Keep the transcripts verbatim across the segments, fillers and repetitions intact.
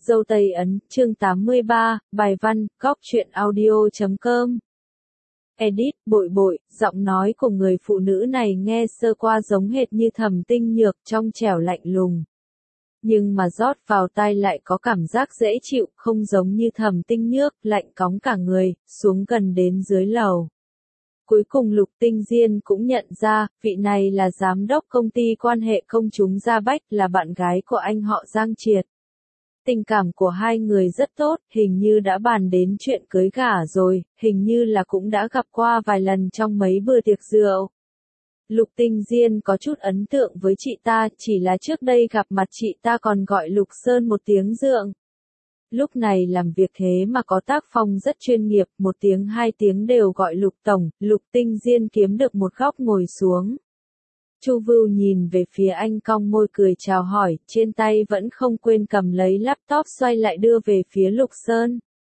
Dâu Tây Ấn, chương tám mươi ba, bài văn, góc truyện audio chấm com. Edit, bội bội, giọng nói của người phụ nữ này nghe sơ qua giống hệt như Thẩm Tinh Nhược, trong trẻo lạnh lùng. Nhưng mà rót vào tai lại có cảm giác dễ chịu, không giống như Thẩm Tinh Nhược, lạnh cóng cả người, xuống gần đến dưới lầu. Cuối cùng Lục Tinh Diên cũng nhận ra, vị này là giám đốc công ty quan hệ công chúng Gia Bách, là bạn gái của anh họ Giang Triệt. Tình cảm của hai người rất tốt, hình như đã bàn đến chuyện cưới gả rồi, hình như là cũng đã gặp qua vài lần trong mấy bữa tiệc rượu. Lục Tinh Diên có chút ấn tượng với chị ta, chỉ là trước đây gặp mặt chị ta còn gọi Lục Sơn một tiếng dượng. Lúc này làm việc thế mà có tác phong rất chuyên nghiệp, một tiếng hai tiếng đều gọi Lục Tổng, Lục Tinh Diên kiếm được một góc ngồi xuống. Chu Vưu nhìn về phía anh cong môi cười chào hỏi, trên tay vẫn không quên cầm lấy laptop xoay lại đưa về phía Lục Sơn.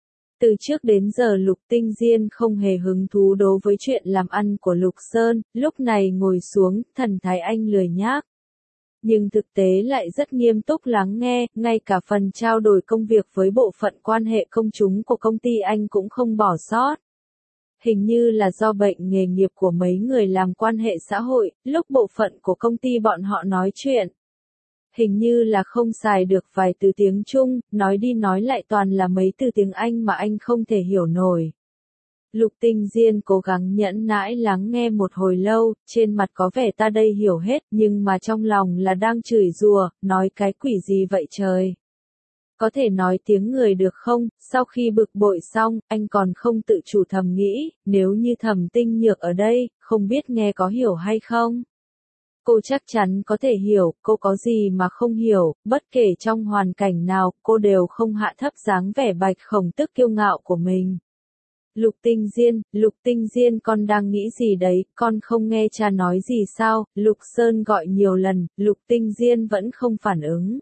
Từ trước đến giờ Lục Tinh Diên không hề hứng thú đối với chuyện làm ăn của Lục Sơn, lúc này ngồi xuống, thần thái anh lười nhác. Nhưng thực tế lại rất nghiêm túc lắng nghe, ngay cả phần trao đổi công việc với bộ phận quan hệ công chúng của công ty anh cũng không bỏ sót. Hình như là do bệnh nghề nghiệp của mấy người làm quan hệ xã hội, lúc bộ phận của công ty bọn họ nói chuyện. Hình như là không xài được vài từ tiếng Trung, nói đi nói lại toàn là mấy từ tiếng Anh mà anh không thể hiểu nổi. Lục Tinh Diên cố gắng nhẫn nãi lắng nghe một hồi lâu, trên mặt có vẻ ta đây hiểu hết, nhưng mà trong lòng là đang chửi rủa, nói cái quỷ gì vậy trời. Có thể nói tiếng người được không? Sau khi bực bội xong, anh còn không tự chủ thầm nghĩ, nếu như Thẩm Tinh Nhược ở đây, không biết nghe có hiểu hay không? Cô chắc chắn có thể hiểu, cô có gì mà không hiểu, bất kể trong hoàn cảnh nào, cô đều không hạ thấp dáng vẻ bạch khổng tức kiêu ngạo của mình. Lục Tinh Diên, Lục Tinh Diên con đang nghĩ gì đấy, con không nghe cha nói gì sao? Lục Sơn gọi nhiều lần, Lục Tinh Diên vẫn không phản ứng.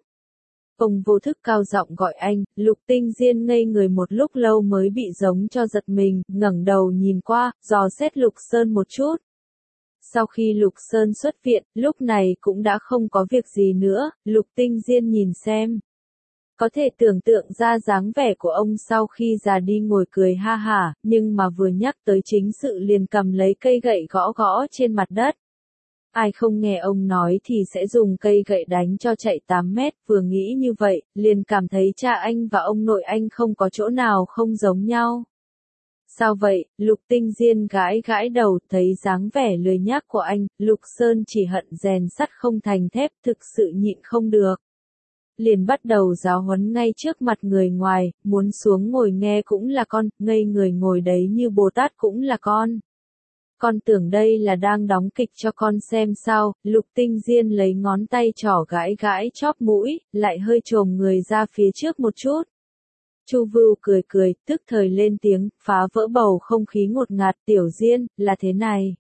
Ông vô thức cao giọng gọi anh, Lục Tinh Diên ngây người một lúc lâu mới bị giống cho giật mình, ngẩng đầu nhìn qua, dò xét Lục Sơn một chút. Sau khi Lục Sơn xuất viện, lúc này cũng đã không có việc gì nữa, Lục Tinh Diên nhìn xem. Có thể tưởng tượng ra dáng vẻ của ông sau khi già đi ngồi cười ha hả, nhưng mà vừa nhắc tới chính sự liền cầm lấy cây gậy gõ gõ trên mặt đất. Ai không nghe ông nói thì sẽ dùng cây gậy đánh cho chạy tám mét, vừa nghĩ như vậy, liền cảm thấy cha anh và ông nội anh không có chỗ nào không giống nhau. Sao vậy? Lục Tinh Diên gãi gãi đầu, thấy dáng vẻ lười nhác của anh, Lục Sơn chỉ hận rèn sắt không thành thép, thực sự nhịn không được. Liền bắt đầu giáo huấn ngay trước mặt người ngoài, muốn xuống ngồi nghe cũng là con, ngây người ngồi đấy như Bồ Tát cũng là con. Con tưởng đây là đang đóng kịch cho con xem sao? Lục Tinh Diên lấy ngón tay trỏ gãi gãi chóp mũi, lại hơi chồm người ra phía trước một chút. Chu Vưu cười cười, tức thời lên tiếng, phá vỡ bầu không khí ngột ngạt, Tiểu Diên, là thế này.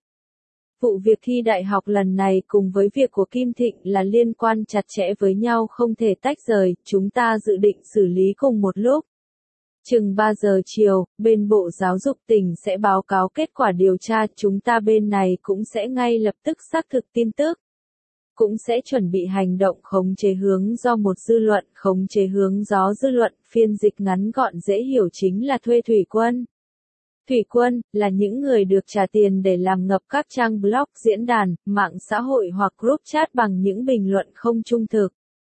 Vụ việc thi đại học lần này cùng với việc của Kim Thịnh là liên quan chặt chẽ với nhau không thể tách rời, chúng ta dự định xử lý cùng một lúc. Chừng ba giờ chiều, bên Bộ Giáo dục tỉnh sẽ báo cáo kết quả điều tra, chúng ta bên này cũng sẽ ngay lập tức xác thực tin tức. Cũng sẽ chuẩn bị hành động khống chế hướng do một dư luận, khống chế hướng gió dư luận, phiên dịch ngắn gọn dễ hiểu chính là thuê thủy quân. Thủy quân, là những người được trả tiền để làm ngập các trang blog, diễn đàn, mạng xã hội hoặc group chat bằng những bình luận không trung thực.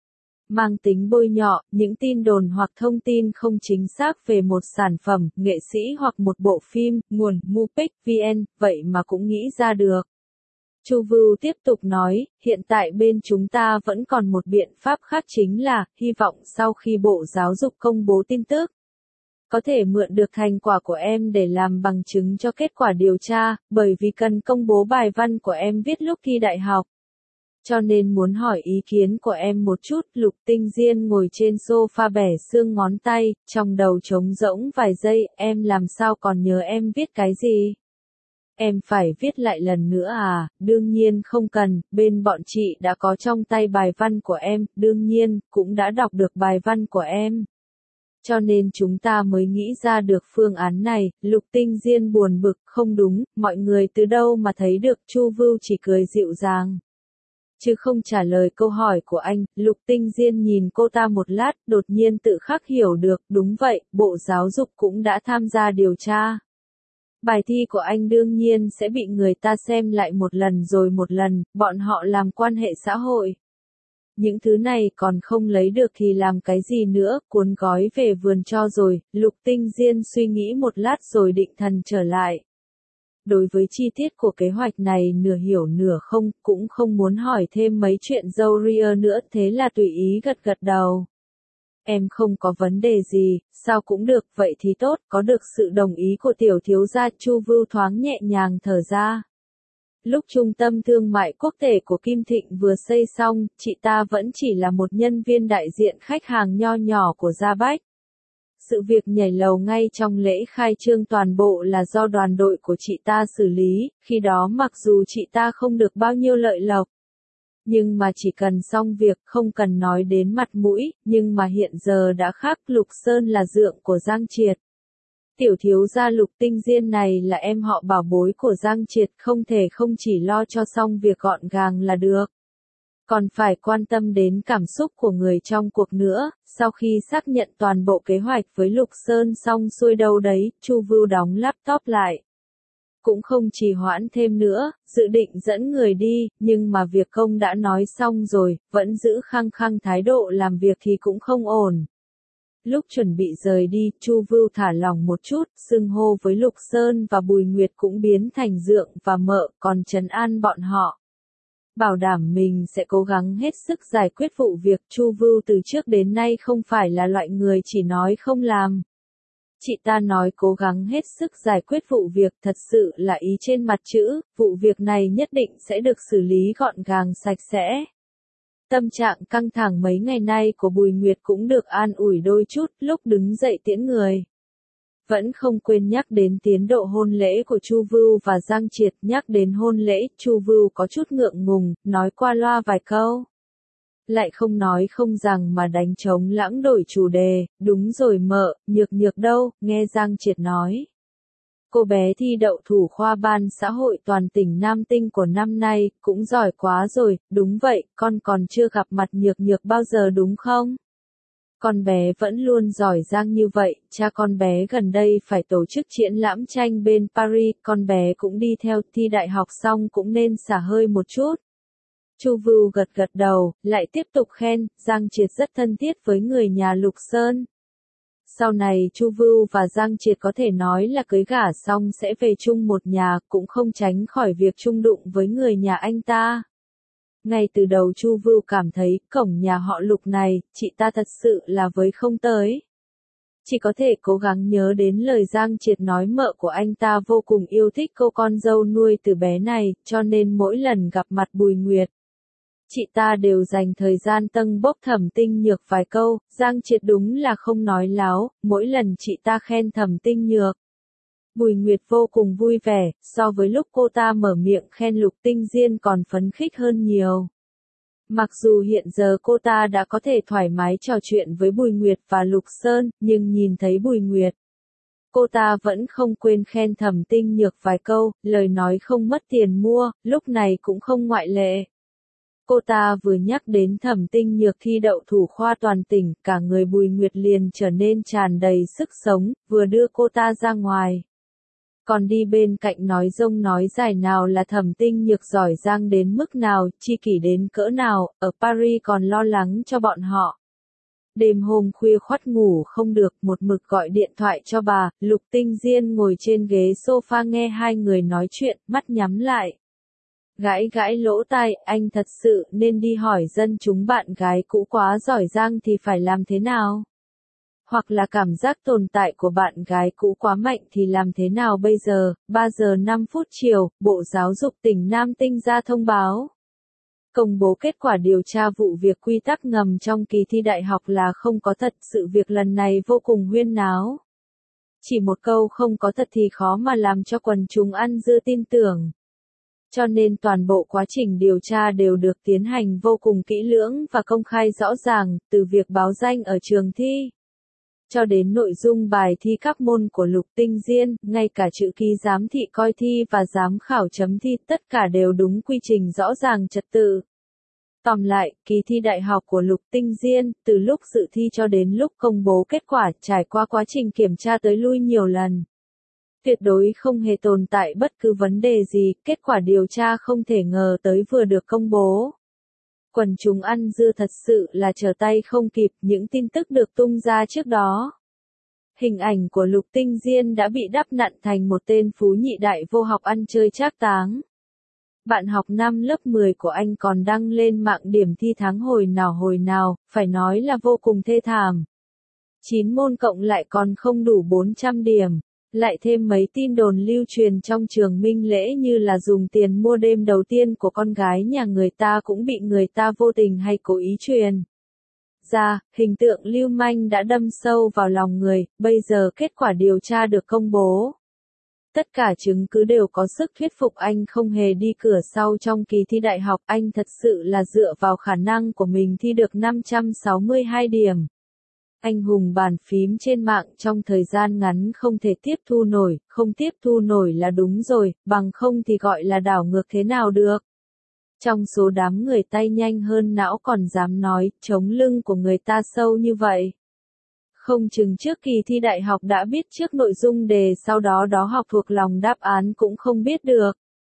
Mang tính bôi nhọ, những tin đồn hoặc thông tin không chính xác về một sản phẩm, nghệ sĩ hoặc một bộ phim, nguồn, Mupic, vê en, vậy mà cũng nghĩ ra được. Chu Vưu tiếp tục nói, hiện tại bên chúng ta vẫn còn một biện pháp khác chính là, hy vọng sau khi Bộ Giáo dục công bố tin tức, có thể mượn được thành quả của em để làm bằng chứng cho kết quả điều tra, bởi vì cần công bố bài văn của em viết lúc thi đại học. Cho nên muốn hỏi ý kiến của em một chút. Lục Tinh Diên ngồi trên sofa bẻ xương ngón tay, trong đầu trống rỗng vài giây, em làm sao còn nhớ em viết cái gì? Em phải viết lại lần nữa à? Đương nhiên không cần, bên bọn chị đã có trong tay bài văn của em, đương nhiên, cũng đã đọc được bài văn của em. Cho nên chúng ta mới nghĩ ra được phương án này. Lục Tinh Diên buồn bực, không đúng, mọi người từ đâu mà thấy được? Chu Vưu chỉ cười dịu dàng. chứ không trả lời câu hỏi của anh. Lục Tinh Diên nhìn cô ta một lát, đột nhiên tự khắc hiểu được, đúng vậy, Bộ Giáo dục cũng đã tham gia điều tra. Bài thi của anh đương nhiên sẽ bị người ta xem lại một lần rồi một lần, bọn họ làm quan hệ xã hội. Những thứ này còn không lấy được thì làm cái gì nữa, cuốn gói về vườn cho rồi. Lục Tinh Diên suy nghĩ một lát rồi định thần trở lại. Đối với chi tiết của kế hoạch này nửa hiểu nửa không, cũng không muốn hỏi thêm mấy chuyện dâu ria nữa, thế là tùy ý gật gật đầu. Em không có vấn đề gì, sao cũng được, vậy thì tốt, có được sự đồng ý của tiểu thiếu gia. Chu Vưu thoáng nhẹ nhàng thở ra. Lúc trung tâm thương mại quốc tế của Kim Thịnh vừa xây xong, chị ta vẫn chỉ là một nhân viên đại diện khách hàng nho nhỏ của Gia Bách. Sự việc nhảy lầu ngay trong lễ khai trương toàn bộ là do đoàn đội của chị ta xử lý, khi đó mặc dù chị ta không được bao nhiêu lợi lộc. Nhưng mà chỉ cần xong việc, không cần nói đến mặt mũi, nhưng mà hiện giờ đã khác. Lục Sơn là dượng của Giang Triệt. Tiểu thiếu gia Lục Tinh Diên này là em họ bảo bối của Giang Triệt, không thể không chỉ lo cho xong việc gọn gàng là được. Còn phải quan tâm đến cảm xúc của người trong cuộc nữa. Sau khi xác nhận toàn bộ kế hoạch với Lục Sơn xong xuôi đâu đấy, Chu Vưu đóng laptop lại. Cũng không trì hoãn thêm nữa, dự định dẫn người đi, nhưng mà việc công đã nói xong rồi, vẫn giữ khăng khăng thái độ làm việc thì cũng không ổn. Lúc chuẩn bị rời đi, Chu Vưu thả lỏng một chút, xưng hô với Lục Sơn và Bùi Nguyệt cũng biến thành dượng và mợ, còn trấn an bọn họ. Bảo đảm mình sẽ cố gắng hết sức giải quyết vụ việc. Chu Vưu từ trước đến nay không phải là loại người chỉ nói không làm. Chị ta nói cố gắng hết sức giải quyết vụ việc, thật sự là ý trên mặt chữ, vụ việc này nhất định sẽ được xử lý gọn gàng sạch sẽ. Tâm trạng căng thẳng mấy ngày nay của Bùi Nguyệt cũng được an ủi đôi chút. Lúc đứng dậy tiễn người, vẫn không quên nhắc đến tiến độ hôn lễ của Chu Vưu và Giang Triệt. Nhắc đến hôn lễ, Chu Vưu có chút ngượng ngùng, nói qua loa vài câu. Lại không nói không rằng mà đánh trống lãng đổi chủ đề. Đúng rồi mợ, Nhược Nhược đâu, nghe Giang Triệt nói. Cô bé thi đậu thủ khoa ban xã hội toàn tỉnh Nam Tinh của năm nay, cũng giỏi quá rồi. Đúng vậy, con còn chưa gặp mặt Nhược Nhược bao giờ đúng không? Con bé vẫn luôn giỏi giang như vậy, cha con bé gần đây phải tổ chức triển lãm tranh bên Paris, con bé cũng đi theo, thi đại học xong cũng nên xả hơi một chút. Chu Vưu gật gật đầu, lại tiếp tục khen, Giang Triệt rất thân thiết với người nhà Lục Sơn. Sau này Chu Vưu và Giang Triệt có thể nói là cưới gả xong sẽ về chung một nhà, cũng không tránh khỏi việc chung đụng với người nhà anh ta. Ngay từ đầu Chu Vưu cảm thấy, cổng nhà họ Lục này, chị ta thật sự là với không tới. Chỉ có thể cố gắng nhớ đến lời Giang Triệt nói mợ của anh ta vô cùng yêu thích cô con dâu nuôi từ bé này, cho nên mỗi lần gặp mặt Bùi Nguyệt, chị ta đều dành thời gian tâng bốc Thẩm Tinh Nhược vài câu. Giang Triệt đúng là không nói láo, mỗi lần chị ta khen Thẩm Tinh Nhược, Bùi Nguyệt vô cùng vui vẻ, so với lúc cô ta mở miệng khen Lục Tinh Diên còn phấn khích hơn nhiều. Mặc dù hiện giờ cô ta đã có thể thoải mái trò chuyện với Bùi Nguyệt và Lục Sơn, nhưng nhìn thấy Bùi Nguyệt, cô ta vẫn không quên khen Thẩm Tinh Nhược vài câu, lời nói không mất tiền mua, lúc này cũng không ngoại lệ. Cô ta vừa nhắc đến Thẩm Tinh Nhược thi đậu thủ khoa toàn tỉnh, cả người Bùi Nguyệt liền trở nên tràn đầy sức sống, vừa đưa cô ta ra ngoài. Còn đi bên cạnh nói rông nói dài nào là Thẩm Tinh Nhược giỏi giang đến mức nào, chi kỷ đến cỡ nào, ở Paris còn lo lắng cho bọn họ. Đêm hôm khuya khoắt ngủ không được, một mực gọi điện thoại cho bà. Lục Tinh Diên ngồi trên ghế sofa nghe hai người nói chuyện, mắt nhắm lại. Gãi gãi lỗ tai, anh thật sự nên đi hỏi dân chúng bạn gái cũ quá giỏi giang thì phải làm thế nào? Hoặc là cảm giác tồn tại của bạn gái cũ quá mạnh thì làm thế nào bây giờ? ba giờ năm phút chiều, Bộ Giáo dục tỉnh Nam Tinh ra thông báo. Công bố kết quả điều tra vụ việc quy tắc ngầm trong kỳ thi đại học là không có thật. Sự việc lần này vô cùng huyên náo. Chỉ một câu không có thật thì khó mà làm cho quần chúng ăn dưa tin tưởng. Cho nên toàn bộ quá trình điều tra đều được tiến hành vô cùng kỹ lưỡng và công khai rõ ràng, từ việc báo danh ở trường thi, cho đến nội dung bài thi các môn của Lục Tinh Diên, ngay cả chữ ký giám thị coi thi và giám khảo chấm thi, tất cả đều đúng quy trình rõ ràng trật tự. Tóm lại, kỳ thi đại học của Lục Tinh Diên, từ lúc dự thi cho đến lúc công bố kết quả, trải qua quá trình kiểm tra tới lui nhiều lần. Tuyệt đối không hề tồn tại bất cứ vấn đề gì, kết quả điều tra không thể ngờ tới vừa được công bố. Quần chúng ăn dưa thật sự là trở tay không kịp những tin tức được tung ra trước đó. Hình ảnh của Lục Tinh Diên đã bị đắp nặn thành một tên phú nhị đại vô học ăn chơi trác táng. Bạn học năm lớp mười của anh còn đăng lên mạng điểm thi tháng hồi nào hồi nào, phải nói là vô cùng thê thảm. chín môn cộng lại còn không đủ bốn trăm điểm. Lại thêm mấy tin đồn lưu truyền trong trường Minh Lễ như là dùng tiền mua đêm đầu tiên của con gái nhà người ta cũng bị người ta vô tình hay cố ý truyền ra, hình tượng lưu manh đã đâm sâu vào lòng người, bây giờ kết quả điều tra được công bố. Tất cả chứng cứ đều có sức thuyết phục anh không hề đi cửa sau trong kỳ thi đại học, anh thật sự là dựa vào khả năng của mình thi được năm trăm sáu mươi hai điểm. Anh hùng bàn phím trên mạng trong thời gian ngắn không thể tiếp thu nổi, không tiếp thu nổi là đúng rồi, bằng không thì gọi là đảo ngược thế nào được. Trong số đám người tay nhanh hơn não còn dám nói, chống lưng của người ta sâu như vậy. Không chừng trước kỳ thi đại học đã biết trước nội dung đề sau đó đó học thuộc lòng đáp án cũng không biết được.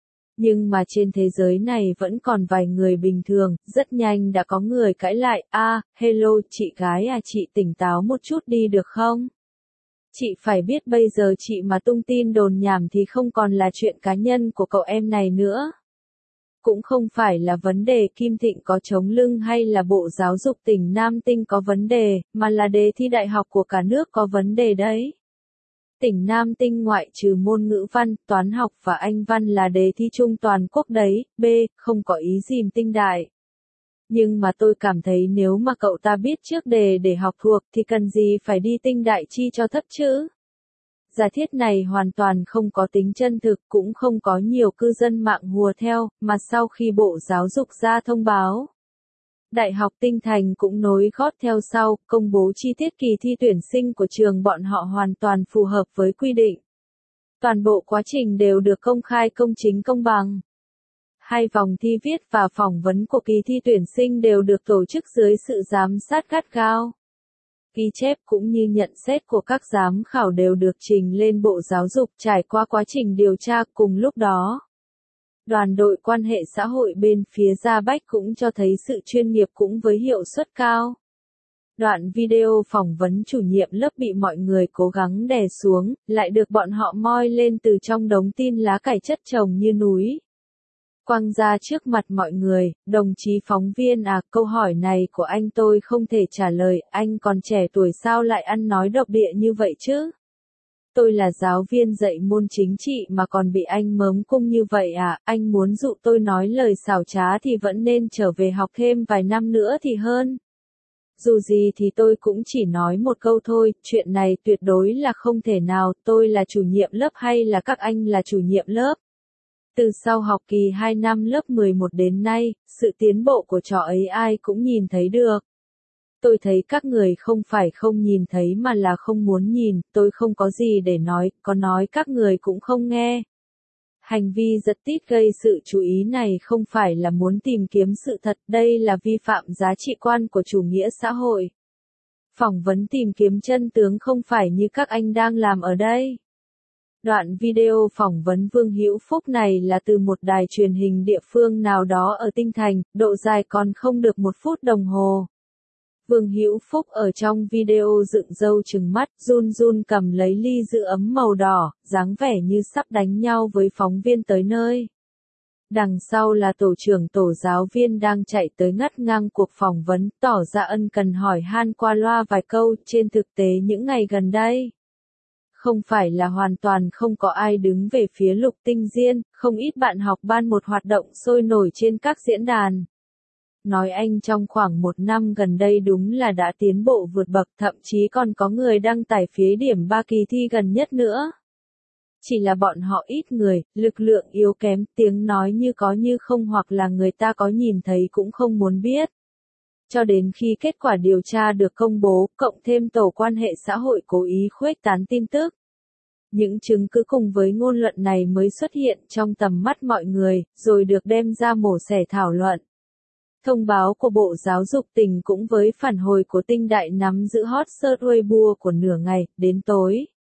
Nhưng mà trên thế giới này vẫn còn vài người bình thường, rất nhanh đã có người cãi lại, a, à, hello, chị gái à, chị tỉnh táo một chút đi được không? Chị phải biết bây giờ chị mà tung tin đồn nhảm thì không còn là chuyện cá nhân của cậu em này nữa. Cũng không phải là vấn đề Kim Thịnh có chống lưng hay là Bộ Giáo dục tỉnh Nam Tinh có vấn đề, mà là đề thi đại học của cả nước có vấn đề đấy. Tỉnh Nam Tinh ngoại trừ môn ngữ văn, toán học và Anh văn là đề thi chung toàn quốc đấy, B, không có ý dìm tinh đại. Nhưng mà tôi cảm thấy nếu mà cậu ta biết trước đề để học thuộc thì cần gì phải đi tinh đại chi cho thấp chứ? Giả thiết này hoàn toàn không có tính chân thực, cũng không có nhiều cư dân mạng hùa theo, mà sau khi Bộ Giáo dục ra thông báo, Đại học Tinh Thành cũng nối gót theo sau, công bố chi tiết kỳ thi tuyển sinh của trường bọn họ hoàn toàn phù hợp với quy định. Toàn bộ quá trình đều được công khai công chính công bằng. Hai vòng thi viết và phỏng vấn của kỳ thi tuyển sinh đều được tổ chức dưới sự giám sát gắt gao. Ghi chép cũng như nhận xét của các giám khảo đều được trình lên Bộ Giáo dục trải qua quá trình điều tra cùng lúc đó. Đoàn đội quan hệ xã hội bên phía Gia Bách cũng cho thấy sự chuyên nghiệp cũng với hiệu suất cao. Đoạn video phỏng vấn chủ nhiệm lớp bị mọi người cố gắng đè xuống, lại được bọn họ moi lên từ trong đống tin lá cải chất chồng như núi. Quăng ra trước mặt mọi người, đồng chí phóng viên à, câu hỏi này của anh tôi không thể trả lời, anh còn trẻ tuổi sao lại ăn nói độc địa như vậy chứ? Tôi là giáo viên dạy môn chính trị mà còn bị anh mớm cung như vậy à, anh muốn dụ tôi nói lời xảo trá thì vẫn nên trở về học thêm vài năm nữa thì hơn. Dù gì thì tôi cũng chỉ nói một câu thôi, chuyện này tuyệt đối là không thể nào, tôi là chủ nhiệm lớp hay là các anh là chủ nhiệm lớp. Từ sau học kỳ hai năm lớp mười một đến nay, sự tiến bộ của trò ấy ai cũng nhìn thấy được. Tôi thấy các người không phải không nhìn thấy mà là không muốn nhìn, tôi không có gì để nói, có nói các người cũng không nghe. Hành vi giật tít gây sự chú ý này không phải là muốn tìm kiếm sự thật, đây là vi phạm giá trị quan của chủ nghĩa xã hội. Phỏng vấn tìm kiếm chân tướng không phải như các anh đang làm ở đây. Đoạn video phỏng vấn Vương Hữu Phúc này là từ một đài truyền hình địa phương nào đó ở Tinh Thành, độ dài còn không được một phút đồng hồ. Vương Hữu Phúc ở trong video dựng râu trừng mắt, run run cầm lấy ly giữ ấm màu đỏ, dáng vẻ như sắp đánh nhau với phóng viên tới nơi. Đằng sau là tổ trưởng tổ giáo viên đang chạy tới ngắt ngang cuộc phỏng vấn, tỏ ra ân cần hỏi han qua loa vài câu, trên thực tế những ngày gần đây. Không phải là hoàn toàn không có ai đứng về phía Lục Tinh Diên, không ít bạn học ban một hoạt động sôi nổi trên các diễn đàn. Nói anh trong khoảng một năm gần đây đúng là đã tiến bộ vượt bậc, thậm chí còn có người đăng tải phía điểm ba kỳ thi gần nhất nữa. Chỉ là bọn họ ít người, lực lượng yếu kém, tiếng nói như có như không hoặc là người ta có nhìn thấy cũng không muốn biết. Cho đến khi kết quả điều tra được công bố, cộng thêm tổ quan hệ xã hội cố ý khuếch tán tin tức. Những chứng cứ cùng với ngôn luận này mới xuất hiện trong tầm mắt mọi người, rồi được đem ra mổ xẻ thảo luận. Thông báo của Bộ Giáo dục tỉnh cũng với phản hồi của Tinh Đại nắm giữ hot search Weibo của nửa ngày, đến tối.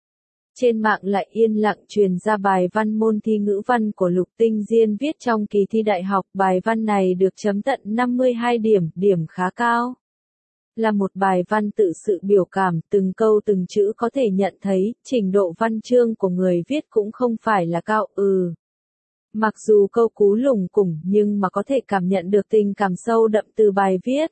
Trên mạng lại yên lặng truyền ra bài văn môn thi ngữ văn của Lục Tinh Diên viết trong kỳ thi đại học. Bài văn này được chấm tận năm mươi hai điểm, điểm khá cao. Là một bài văn tự sự biểu cảm, từng câu từng chữ có thể nhận thấy, trình độ văn chương của người viết cũng không phải là cao, ừ. Mặc dù câu cú lủng củng nhưng mà có thể cảm nhận được tình cảm sâu đậm từ bài viết.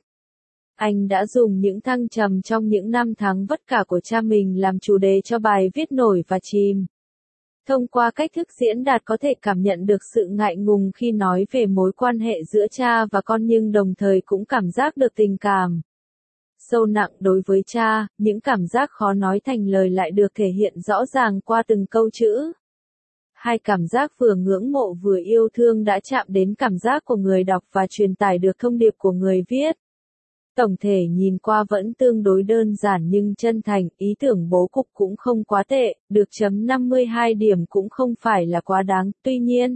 Anh đã dùng những thăng trầm trong những năm tháng vất vả của cha mình làm chủ đề cho bài viết nổi và chìm. Thông qua cách thức diễn đạt có thể cảm nhận được sự ngại ngùng khi nói về mối quan hệ giữa cha và con nhưng đồng thời cũng cảm giác được tình cảm sâu nặng đối với cha, những cảm giác khó nói thành lời lại được thể hiện rõ ràng qua từng câu chữ. Hai cảm giác vừa ngưỡng mộ vừa yêu thương đã chạm đến cảm giác của người đọc và truyền tải được thông điệp của người viết. Tổng thể nhìn qua vẫn tương đối đơn giản nhưng chân thành, ý tưởng bố cục cũng không quá tệ, được chấm năm mươi hai điểm cũng không phải là quá đáng, tuy nhiên.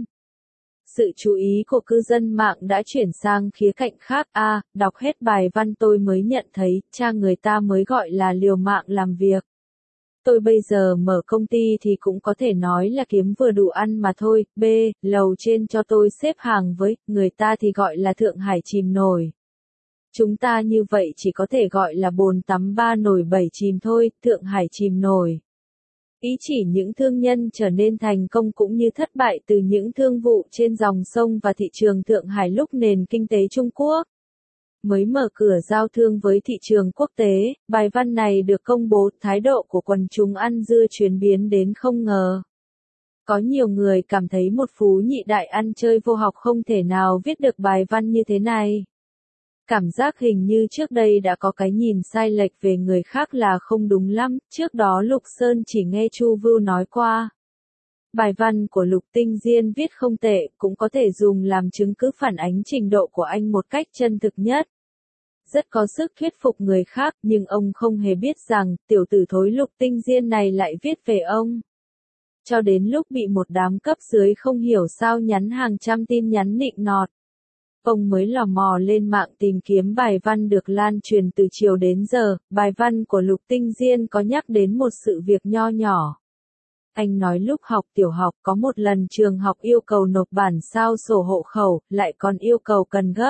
Sự chú ý của cư dân mạng đã chuyển sang khía cạnh khác, a, à, đọc hết bài văn tôi mới nhận thấy, cha người ta mới gọi là liều mạng làm việc. Tôi bây giờ mở công ty thì cũng có thể nói là kiếm vừa đủ ăn mà thôi, b, lầu trên cho tôi xếp hàng với, người ta thì gọi là Thượng Hải chìm nổi. Chúng ta như vậy chỉ có thể gọi là bồn tắm ba nổi bảy chìm thôi, Thượng Hải chìm nổi. Ý chỉ những thương nhân trở nên thành công cũng như thất bại từ những thương vụ trên dòng sông và thị trường Thượng Hải lúc nền kinh tế Trung Quốc mới mở cửa giao thương với thị trường quốc tế. Bài văn này được công bố, thái độ của quần chúng ăn dưa chuyển biến đến không ngờ. Có nhiều người cảm thấy một phú nhị đại ăn chơi vô học không thể nào viết được bài văn như thế này. Cảm giác hình như trước đây đã có cái nhìn sai lệch về người khác là không đúng lắm, trước đó Lục Sơn chỉ nghe Chu Vưu nói qua. Bài văn của Lục Tinh Diên viết không tệ, cũng có thể dùng làm chứng cứ phản ánh trình độ của anh một cách chân thực nhất. Rất có sức thuyết phục người khác, nhưng ông không hề biết rằng, tiểu tử thối Lục Tinh Diên này lại viết về ông. Cho đến lúc bị một đám cấp dưới không hiểu sao nhắn hàng trăm tin nhắn nịnh nọt. Ông mới lò mò lên mạng tìm kiếm bài văn được lan truyền từ chiều đến giờ. Bài văn của Lục Tinh Diên có nhắc đến một sự việc nho nhỏ. Anh nói lúc học tiểu học có một lần trường học yêu cầu nộp bản sao sổ hộ khẩu, lại còn yêu cầu cần gấp.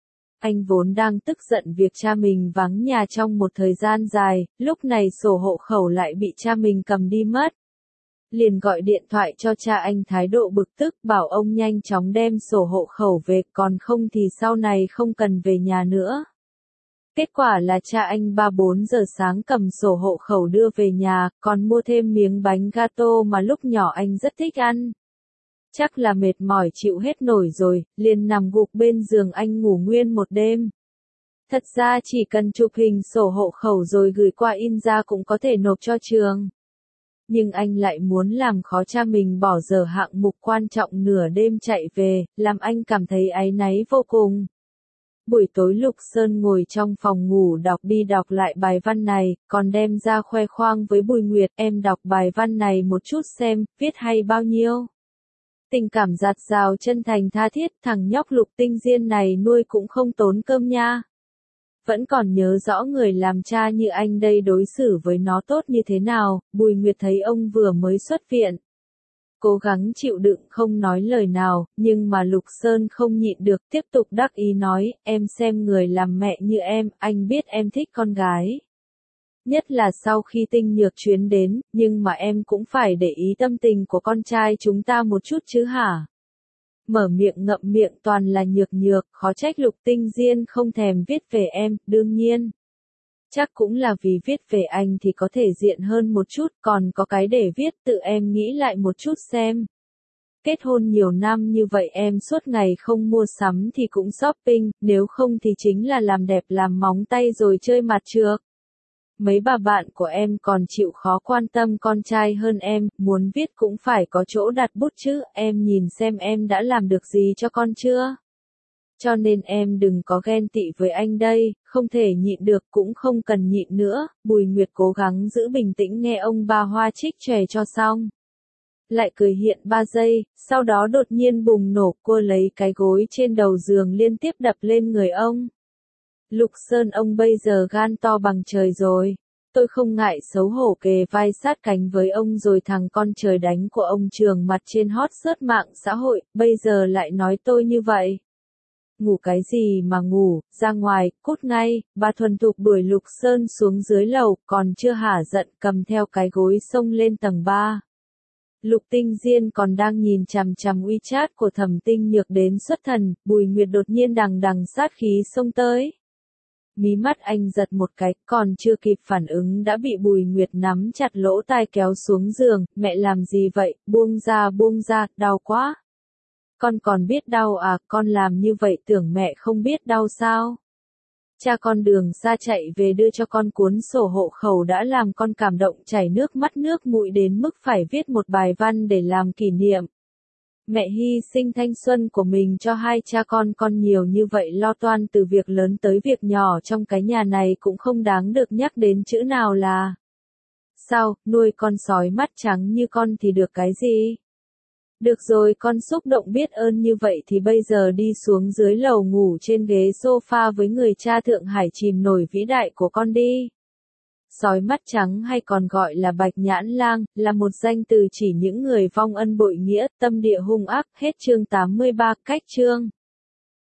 Anh vốn đang tức giận việc cha mình vắng nhà trong một thời gian dài, lúc này sổ hộ khẩu lại bị cha mình cầm đi mất. Liền gọi điện thoại cho cha anh thái độ bực tức, bảo ông nhanh chóng đem sổ hộ khẩu về, còn không thì sau này không cần về nhà nữa. Kết quả là cha anh ba bốn giờ sáng cầm sổ hộ khẩu đưa về nhà, còn mua thêm miếng bánh gato mà lúc nhỏ anh rất thích ăn. Chắc là mệt mỏi chịu hết nổi rồi, liền nằm gục bên giường anh ngủ nguyên một đêm. Thật ra chỉ cần chụp hình sổ hộ khẩu rồi gửi qua in ra cũng có thể nộp cho trường. Nhưng anh lại muốn làm khó cha mình bỏ dở hạng mục quan trọng nửa đêm chạy về, làm anh cảm thấy áy náy vô cùng. Buổi tối Lục Sơn ngồi trong phòng ngủ đọc đi đọc lại bài văn này, còn đem ra khoe khoang với Bùi Nguyệt, em đọc bài văn này một chút xem, viết hay bao nhiêu. Tình cảm dạt dào chân thành tha thiết, thằng nhóc Lục Tinh Diên này nuôi cũng không tốn cơm nha. Vẫn còn nhớ rõ người làm cha như anh đây đối xử với nó tốt như thế nào. Bùi Nguyệt thấy ông vừa mới xuất viện, cố gắng chịu đựng không nói lời nào, nhưng mà Lục Sơn không nhịn được tiếp tục đắc ý nói, em xem người làm mẹ như em, anh biết em thích con gái. Nhất là sau khi Tinh Nhược chuyến đến, nhưng mà em cũng phải để ý tâm tình của con trai chúng ta một chút chứ hả? Mở miệng ngậm miệng toàn là Nhược Nhược, khó trách Lục Tinh Diên không thèm viết về em, đương nhiên. Chắc cũng là vì viết về anh thì có thể diện hơn một chút, còn có cái để viết tự em nghĩ lại một chút xem. Kết hôn nhiều năm như vậy em suốt ngày không mua sắm thì cũng shopping, nếu không thì chính là làm đẹp làm móng tay rồi chơi mặt trược. Mấy bà bạn của em còn chịu khó quan tâm con trai hơn em, muốn viết cũng phải có chỗ đặt bút chứ, em nhìn xem em đã làm được gì cho con chưa? Cho nên em đừng có ghen tị với anh đây, không thể nhịn được cũng không cần nhịn nữa. Bùi Nguyệt cố gắng giữ bình tĩnh nghe ông ba hoa trích chè cho xong. lại cười hiện ba giây, sau đó đột nhiên bùng nổ, cô lấy cái gối trên đầu giường liên tiếp đập lên người ông. Lục Sơn, ông bây giờ gan to bằng trời rồi. Tôi không ngại xấu hổ kề vai sát cánh với ông rồi, thằng con trời đánh của ông trường mặt trên hot search mạng xã hội, bây giờ lại nói tôi như vậy. Ngủ cái gì mà ngủ, ra ngoài, cút ngay. Bà thuần thục đuổi Lục Sơn xuống dưới lầu, còn chưa hả giận cầm theo cái gối xông lên tầng ba. Lục Tinh Diên còn đang nhìn chằm chằm WeChat của Thẩm Tinh Nhược đến xuất thần, Bùi Nguyệt đột nhiên đằng đằng sát khí xông tới. Mí mắt anh giật một cái, còn chưa kịp phản ứng đã bị Bùi Nguyệt nắm chặt lỗ tai kéo xuống giường. Mẹ làm gì vậy, buông ra buông ra, đau quá. Con còn biết đau à, con làm như vậy tưởng mẹ không biết đau sao? Cha con đường xa chạy về đưa cho con cuốn sổ hộ khẩu đã làm con cảm động chảy nước mắt nước mũi đến mức phải viết một bài văn để làm kỷ niệm. Mẹ hy sinh thanh xuân của mình cho hai cha con con nhiều như vậy, lo toan từ việc lớn tới việc nhỏ trong cái nhà này cũng không đáng được nhắc đến chữ nào là. Sao, nuôi con sói mắt trắng như con thì được cái gì? Được rồi, con xúc động biết ơn như vậy thì bây giờ đi xuống dưới lầu ngủ trên ghế sofa với người cha Thượng Hải chìm nổi vĩ đại của con đi. Sói mắt trắng hay còn gọi là bạch nhãn lang, là một danh từ chỉ những người vong ân bội nghĩa, tâm địa hung ác. Hết chương tám mươi ba, cách chương.